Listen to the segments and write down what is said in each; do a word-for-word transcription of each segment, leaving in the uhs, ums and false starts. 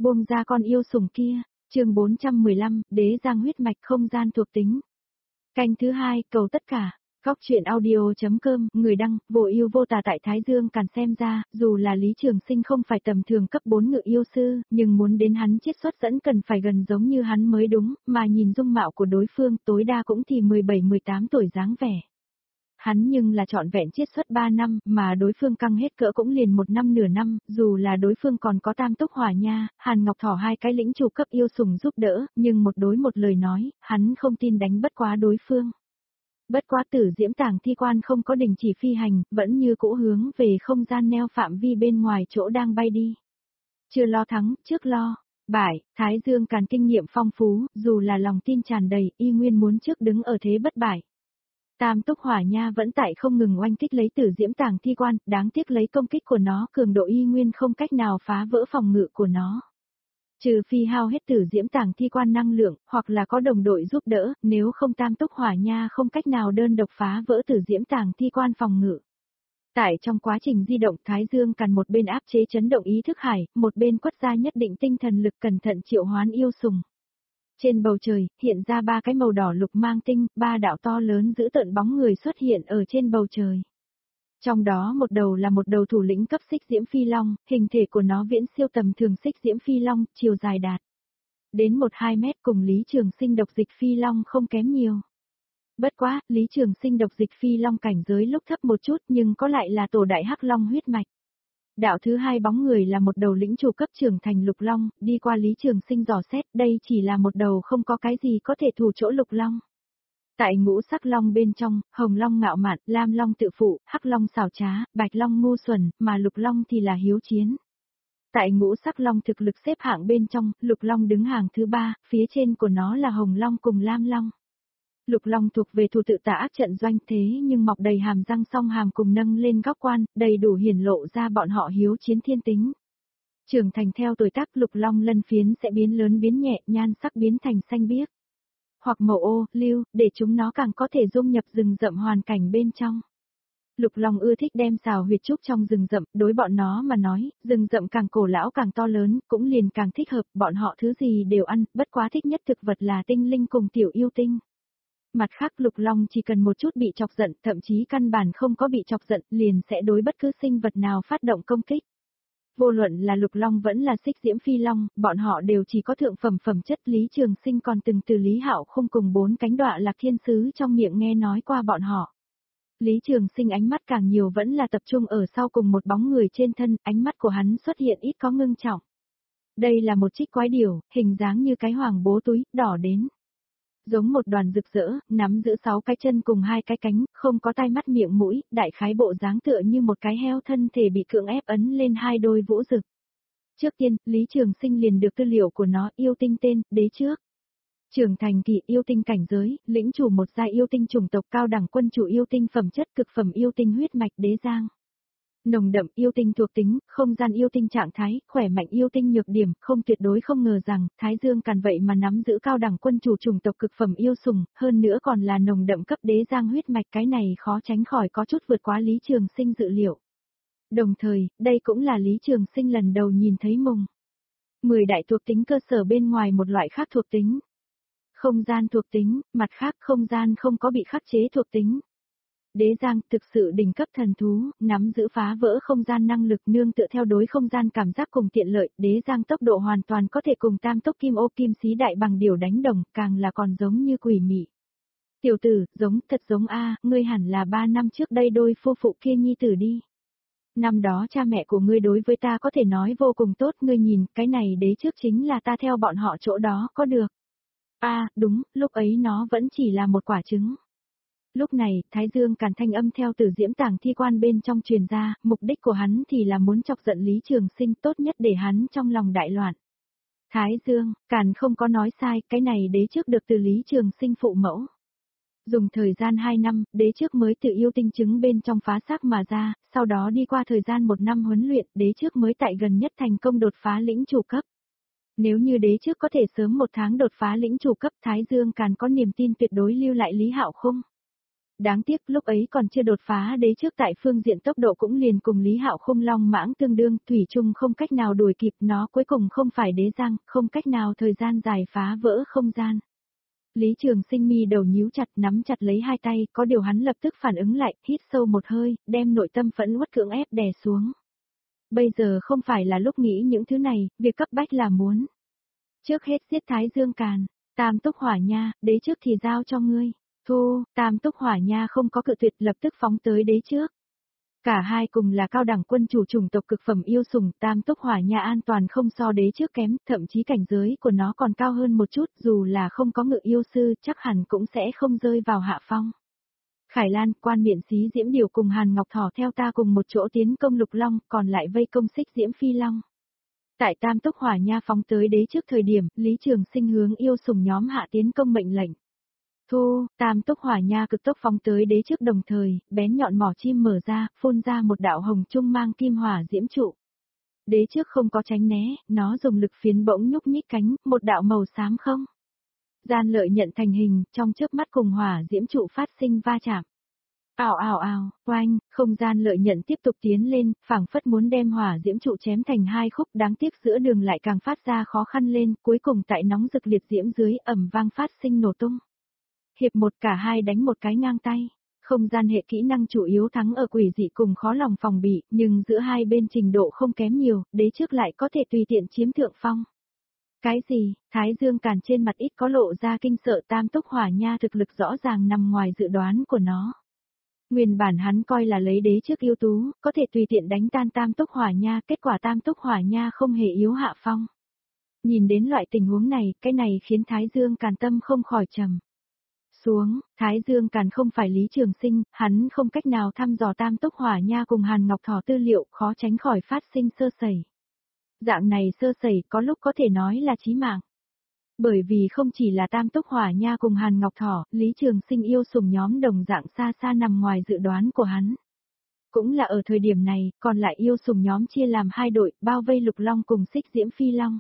Buông ra con yêu sủng kia, chương bốn trăm mười lăm, đế giang huyết mạch không gian thuộc tính. Canh thứ hai, cầu tất cả. Góc truyện audio.com, người đăng, vô ưu vô tà tại Thái Dương Càn xem ra, dù là Lý Trường Sinh không phải tầm thường cấp bốn ngự yêu sư, nhưng muốn đến hắn chiết xuất dẫn cần phải gần giống như hắn mới đúng, mà nhìn dung mạo của đối phương tối đa cũng thì mười bảy mười tám tuổi dáng vẻ. Hắn nhưng là trọn vẹn chiết xuất ba năm, mà đối phương căng hết cỡ cũng liền một năm nửa năm, dù là đối phương còn có Tam Túc Hỏa Nha, Hàn Ngọc Thỏ hai cái lĩnh chủ cấp yêu sủng giúp đỡ, nhưng một đối một lời nói, hắn không tin đánh bất quá đối phương. Bất quá Tử Diễm Tàng Thi Quan không có đình chỉ phi hành, vẫn như cũ hướng về không gian neo phạm vi bên ngoài chỗ đang bay đi. Chưa lo thắng, trước lo bại, Thái Dương Càn kinh nghiệm phong phú, dù là lòng tin tràn đầy, y nguyên muốn trước đứng ở thế bất bại. Tam Túc Hỏa Nha vẫn tại không ngừng oanh kích lấy Tử Diễm Tàng Thi Quan, đáng tiếc lấy công kích của nó cường độ y nguyên không cách nào phá vỡ phòng ngự của nó. Trừ phi hao hết Tử Diễm Tàng Thi Quan năng lượng, hoặc là có đồng đội giúp đỡ, nếu không Tam Túc Hỏa Nha không cách nào đơn độc phá vỡ Tử Diễm Tàng Thi Quan phòng ngự. Tại trong quá trình di động Thái Dương Càn một bên áp chế chấn động ý thức hải, một bên quất ra nhất định tinh thần lực cẩn thận triệu hoán yêu sùng. Trên bầu trời, hiện ra ba cái màu đỏ lục mang tinh, ba đạo to lớn giữ tợn bóng người xuất hiện ở trên bầu trời. Trong đó một đầu là một đầu thủ lĩnh cấp xích diễm phi long, hình thể của nó viễn siêu tầm thường xích diễm phi long, chiều dài đạt đến một hai mét, cùng Lý Trường Sinh độc dịch phi long không kém nhiều. Bất quá, Lý Trường Sinh độc dịch phi long cảnh giới lúc thấp một chút nhưng có lại là tổ đại hắc long huyết mạch. Đạo thứ hai bóng người là một đầu lĩnh chủ cấp trưởng thành lục long, đi qua Lý Trường Sinh dò xét, đây chỉ là một đầu không có cái gì có thể thủ chỗ lục long. Tại ngũ sắc long bên trong, hồng long ngạo mạn, lam long tự phụ, hắc long xảo trá, bạch long ngu xuẩn, mà lục long thì là hiếu chiến. Tại ngũ sắc long thực lực xếp hạng bên trong, lục long đứng hàng thứ ba, phía trên của nó là hồng long cùng lam long. Lục long thuộc về thủ tự tà ác trận doanh thế nhưng mọc đầy hàm răng song hàm cùng nâng lên góc quan, đầy đủ hiển lộ ra bọn họ hiếu chiến thiên tính. Trưởng thành theo tuổi tác lục long lân phiến sẽ biến lớn biến nhẹ, nhan sắc biến thành xanh biếc. Hoặc màu ô, lưu, để chúng nó càng có thể dung nhập rừng rậm hoàn cảnh bên trong. Lục long ưa thích đem xào huyệt trúc trong rừng rậm, đối bọn nó mà nói, rừng rậm càng cổ lão càng to lớn, cũng liền càng thích hợp, bọn họ thứ gì đều ăn, bất quá thích nhất thực vật là tinh linh cùng tiểu yêu tinh. Mặt khác lục long chỉ cần một chút bị chọc giận, thậm chí căn bản không có bị chọc giận, liền sẽ đối bất cứ sinh vật nào phát động công kích. Vô luận là lục long vẫn là xích diễm phi long, bọn họ đều chỉ có thượng phẩm phẩm chất. Lý Trường Sinh còn từng từ Lý Hạo không cùng bốn cánh đọa lạc thiên sứ trong miệng nghe nói qua bọn họ. Lý Trường Sinh ánh mắt càng nhiều vẫn là tập trung ở sau cùng một bóng người trên thân, ánh mắt của hắn xuất hiện ít có ngưng trọng. Đây là một trích quái điểu, hình dáng như cái hoàng bố túi, đỏ đến giống một đoàn rực rỡ, nắm giữ sáu cái chân cùng hai cái cánh, không có tai mắt miệng mũi, đại khái bộ dáng tựa như một cái heo thân thể bị cưỡng ép ấn lên hai đôi vũ rực. Trước tiên, Lý Trường Sinh liền được tư liệu của nó, yêu tinh tên, đế trước. Trưởng thành kỳ yêu tinh cảnh giới, lĩnh chủ một giai yêu tinh chủng tộc cao đẳng quân chủ yêu tinh phẩm chất cực phẩm yêu tinh huyết mạch đế giang. Nồng đậm yêu tinh thuộc tính, không gian yêu tinh trạng thái, khỏe mạnh yêu tinh nhược điểm, không tuyệt đối không ngờ rằng, Thái Dương Càn vậy mà nắm giữ cao đẳng quân chủ chủng tộc cực phẩm yêu sủng, hơn nữa còn là nồng đậm cấp đế giang huyết mạch, cái này khó tránh khỏi có chút vượt quá Lý Trường Sinh dự liệu. Đồng thời, đây cũng là Lý Trường Sinh lần đầu nhìn thấy mùng mười đại thuộc tính cơ sở bên ngoài một loại khác thuộc tính. Không gian thuộc tính, mặt khác không gian không có bị khắc chế thuộc tính. Đế giang thực sự đỉnh cấp thần thú, nắm giữ phá vỡ không gian năng lực nương tựa theo đối không gian cảm giác cùng tiện lợi, đế giang tốc độ hoàn toàn có thể cùng tam tốc kim ô kim xí đại bằng điều đánh đồng, càng là còn giống như quỷ mị. Tiểu tử, giống, thật giống a, ngươi hẳn là ba năm trước đây đôi phu phụ kia nhi tử đi. Năm đó cha mẹ của ngươi đối với ta có thể nói vô cùng tốt, ngươi nhìn, cái này đế trước chính là ta theo bọn họ chỗ đó có được. A, đúng, lúc ấy nó vẫn chỉ là một quả trứng. Lúc này, Thái Dương Càn thanh âm theo Tử Diễm Tàng Thi Quan bên trong truyền ra, mục đích của hắn thì là muốn chọc giận Lý Trường Sinh, tốt nhất để hắn trong lòng đại loạn. Thái Dương Càn không có nói sai, cái này đế trước được từ Lý Trường Sinh phụ mẫu. Dùng thời gian hai năm, đế trước mới tự yêu tinh trứng bên trong phá xác mà ra, sau đó đi qua thời gian một năm huấn luyện, đế trước mới tại gần nhất thành công đột phá lĩnh chủ cấp. Nếu như đế trước có thể sớm một tháng đột phá lĩnh chủ cấp, Thái Dương Càn có niềm tin tuyệt đối lưu lại Lý Hạo không? Đáng tiếc lúc ấy còn chưa đột phá đế trước tại phương diện tốc độ cũng liền cùng Lý Hạo Khung Long Mãng tương đương, thủy chung không cách nào đuổi kịp nó cuối cùng không phải đế giang, không cách nào thời gian dài phá vỡ không gian. Lý Trường Sinh mi đầu nhíu chặt nắm chặt lấy hai tay, có điều hắn lập tức phản ứng lại, hít sâu một hơi, đem nội tâm phẫn uất cưỡng ép đè xuống. Bây giờ không phải là lúc nghĩ những thứ này, việc cấp bách là muốn. Trước hết giết Thái Dương Càn, Tam Túc Hỏa Nha, đế trước thì giao cho ngươi. Thu, Tam Túc Hỏa Nha không có cự tuyệt lập tức phóng tới đế trước. Cả hai cùng là cao đẳng quân chủ chủng tộc cực phẩm yêu sủng, Tam Túc Hỏa Nha an toàn không so đế trước kém, thậm chí cảnh giới của nó còn cao hơn một chút, dù là không có ngự yêu sư chắc hẳn cũng sẽ không rơi vào hạ phong. Khải Lan, Quan Miện Xí Diễm Điều cùng Hàn Ngọc Thỏ theo ta cùng một chỗ tiến công Lục Long, còn lại vây công Xích Diễm Phi Long. Tại Tam Túc Hỏa Nha phóng tới đế trước thời điểm, Lý Trường Sinh hướng yêu sủng nhóm hạ tiến công mệnh lệnh. Thu, Tam Túc Hỏa Nha cực tốc phóng tới đế trước đồng thời, bén nhọn mỏ chim mở ra, phun ra một đạo hồng trung mang kim hỏa diễm trụ. Đế trước không có tránh né, nó dùng lực phiến bỗng nhúc nhích cánh, một đạo màu xám không. Gian lợi nhận thành hình, trong chớp mắt cùng hỏa diễm trụ phát sinh va chạm. Ào ào ào, oanh, không gian lợi nhận tiếp tục tiến lên, phảng phất muốn đem hỏa diễm trụ chém thành hai khúc, đáng tiếc giữa đường lại càng phát ra khó khăn lên, cuối cùng tại nóng rực liệt diễm dưới ầm vang phát sinh nổ tung. Hiệp một cả hai đánh một cái ngang tay. Không gian hệ kỹ năng chủ yếu thắng ở quỷ dị cùng khó lòng phòng bị, nhưng giữa hai bên trình độ không kém nhiều, đế trước lại có thể tùy tiện chiếm thượng phong. Cái gì, Thái Dương Càn trên mặt ít có lộ ra kinh sợ, Tam Túc Hỏa Nha thực lực rõ ràng nằm ngoài dự đoán của nó. Nguyên bản hắn coi là lấy đế trước yêu tú, có thể tùy tiện đánh tan Tam Túc Hỏa Nha, kết quả Tam Túc Hỏa Nha không hề yếu hạ phong. Nhìn đến loại tình huống này, cái này khiến Thái Dương Càn tâm không khỏi trầm xuống. Thái Dương Càn không phải Lý Trường Sinh, hắn không cách nào thăm dò Tam Túc Hỏa Nha cùng Hàn Ngọc Thỏ tư liệu, khó tránh khỏi phát sinh sơ sẩy. Dạng này sơ sẩy có lúc có thể nói là chí mạng. Bởi vì không chỉ là Tam Túc Hỏa Nha cùng Hàn Ngọc Thỏ, Lý Trường Sinh yêu sủng nhóm đồng dạng xa xa nằm ngoài dự đoán của hắn. Cũng là ở thời điểm này, còn lại yêu sủng nhóm chia làm hai đội, bao vây Lục Long cùng Xích Diễm Phi Long.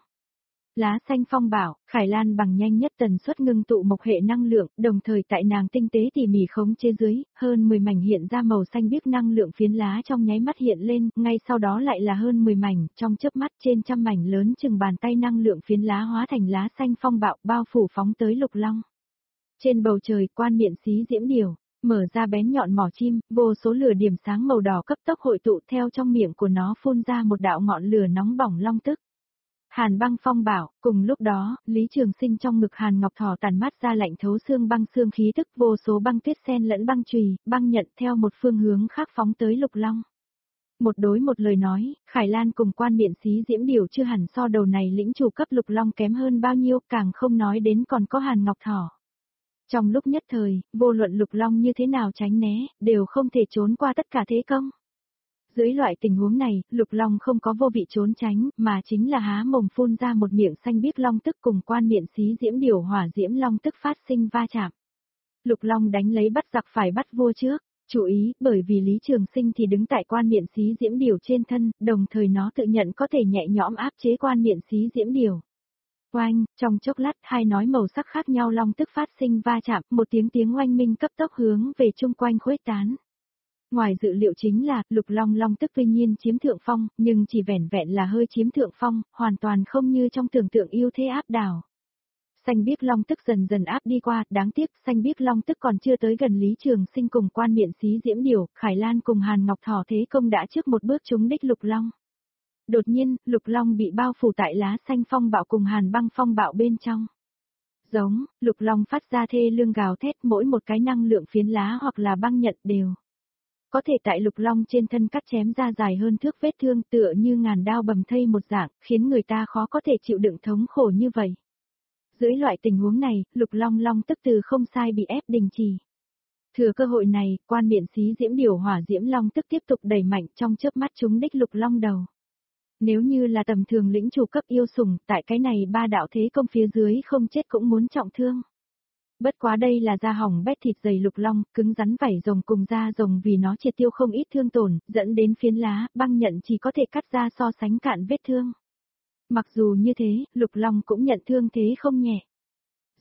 Lá xanh phong bảo, Khải Lan bằng nhanh nhất tần suất ngưng tụ mộc hệ năng lượng, đồng thời tại nàng tinh tế tỉ mỉ khống chế dưới, hơn mười mảnh hiện ra màu xanh biếc năng lượng phiến lá trong nháy mắt hiện lên, ngay sau đó lại là hơn mười mảnh, trong chớp mắt trên trăm mảnh lớn chừng bàn tay năng lượng phiến lá hóa thành lá xanh phong bạo bao phủ phóng tới Lục Long. Trên bầu trời, Quan Miện Xí Diễm Điều, mở ra bén nhọn mỏ chim, vô số lửa điểm sáng màu đỏ cấp tốc hội tụ theo trong miệng của nó phun ra một đạo ngọn lửa nóng bỏng long tức. Hàn Băng Phong bảo, cùng lúc đó, Lý Trường Sinh trong ngực Hàn Ngọc Thỏ tàn mát ra lạnh thấu xương băng xương khí tức, vô số băng tuyết xen lẫn băng chùy, băng nhận theo một phương hướng khác phóng tới Lục Long. Một đối một lời nói, Khải Lan cùng Quan Miện Xí Diễm Điều chưa hẳn so đầu này lĩnh chủ cấp Lục Long kém hơn bao nhiêu, càng không nói đến còn có Hàn Ngọc Thỏ. Trong lúc nhất thời, vô luận Lục Long như thế nào tránh né, đều không thể trốn qua tất cả thế công. Dưới loại tình huống này, Lục Long không có vô vị trốn tránh, mà chính là há mồm phun ra một miệng xanh biếc long tức cùng Quan Miện Xí Diễm Điều hỏa diễm long tức phát sinh va chạm. Lục Long đánh lấy bắt giặc phải bắt vua trước, chú ý, bởi vì Lý Trường Sinh thì đứng tại Quan Miện Xí Diễm Điều trên thân, đồng thời nó tự nhận có thể nhẹ nhõm áp chế Quan Miện Xí Diễm Điều. Oanh, trong chốc lát hai nói màu sắc khác nhau long tức phát sinh va chạm, một tiếng tiếng oanh minh cấp tốc hướng về chung quanh khuếch tán. Ngoài dự liệu chính là, Lục Long long tức tuy nhiên chiếm thượng phong, nhưng chỉ vẻn vẹn là hơi chiếm thượng phong, hoàn toàn không như trong tưởng tượng ưu thế áp đảo. Xanh biếc long tức dần dần áp đi qua, đáng tiếc, xanh biếc long tức còn chưa tới gần Lý Trường Sinh cùng Quan Miện Xí Diễm Điều, Khải Lan cùng Hàn Ngọc Thỏ thế công đã trước một bước trúng đích Lục Long. Đột nhiên, Lục Long bị bao phủ tại lá xanh phong bạo cùng Hàn Băng Phong bạo bên trong. Giống, Lục Long phát ra thê lương gào thét, mỗi một cái năng lượng phiến lá hoặc là băng nhận đều có thể tại Lục Long trên thân cắt chém ra dài hơn thước vết thương, tựa như ngàn đao bầm thây một dạng, khiến người ta khó có thể chịu đựng thống khổ như vậy. Dưới loại tình huống này, Lục Long long tức từ không sai bị ép đình chỉ. Thừa cơ hội này, Quan Miện Xí Diễm Điều hỏa diễm long tức tiếp tục đẩy mạnh, trong chớp mắt trúng đích Lục Long đầu. Nếu như là tầm thường lĩnh chủ cấp yêu sủng, tại cái này ba đạo thế công phía dưới không chết cũng muốn trọng thương. Bất quá đây là da hỏng bét thịt dày Lục Long, cứng rắn vảy rồng cùng da rồng vì nó triệt tiêu không ít thương tổn, dẫn đến phiến lá, băng nhận chỉ có thể cắt ra so sánh cạn vết thương. Mặc dù như thế, Lục Long cũng nhận thương thế không nhẹ.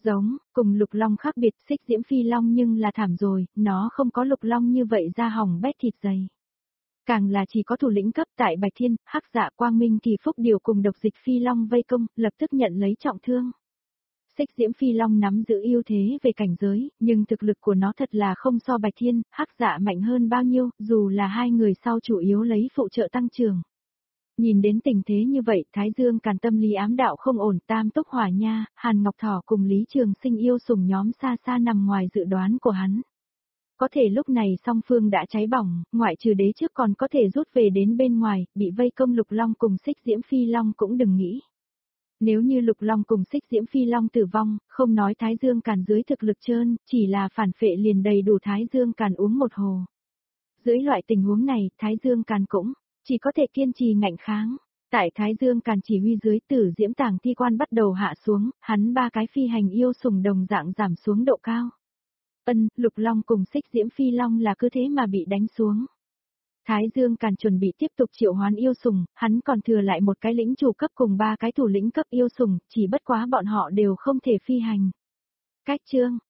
Giống, cùng lục long khác biệt, xích diễm phi long nhưng là thảm rồi, nó không có lục long như vậy da hỏng bét thịt dày. Càng là chỉ có thủ lĩnh cấp tại Bạch Thiên, Hắc Dạ Quang Minh Kỳ Phúc điều cùng độc dịch phi long vây công, lập tức nhận lấy trọng thương. Xích diễm phi long nắm giữ ưu thế về cảnh giới, nhưng thực lực của nó thật là không so Bạch Thiên, Hắc Dạ mạnh hơn bao nhiêu, dù là hai người sau chủ yếu lấy phụ trợ tăng trưởng. Nhìn đến tình thế như vậy, Thái Dương Càn tâm lý ám đạo không ổn, Tam Túc Hỏa Nha, Hàn Ngọc Thỏ cùng Lý Trường Sinh yêu sủng nhóm xa xa nằm ngoài dự đoán của hắn. Có thể lúc này song phương đã cháy bỏng, ngoại trừ đế trước còn có thể rút về đến bên ngoài, bị vây công Lục Long cùng Xích Diễm Phi Long cũng đừng nghĩ. Nếu như Lục Long cùng Xích Diễm Phi Long tử vong, không nói Thái Dương Càn dưới thực lực trơn, chỉ là phản phệ liền đầy đủ Thái Dương Càn uống một hồ. Dưới loại tình huống này, Thái Dương Càn cũng chỉ có thể kiên trì ngạnh kháng. Tại Thái Dương Càn chỉ huy dưới, Tử Diễm Tàng Thi Quan bắt đầu hạ xuống, hắn ba cái phi hành yêu sủng đồng dạng giảm xuống độ cao. Ân, Lục Long cùng Xích Diễm Phi Long là cứ thế mà bị đánh xuống. Thái Dương Càn chuẩn bị tiếp tục triệu hoán yêu sủng, hắn còn thừa lại một cái lĩnh chủ cấp cùng ba cái thủ lĩnh cấp yêu sủng, chỉ bất quá bọn họ đều không thể phi hành. Cách chương,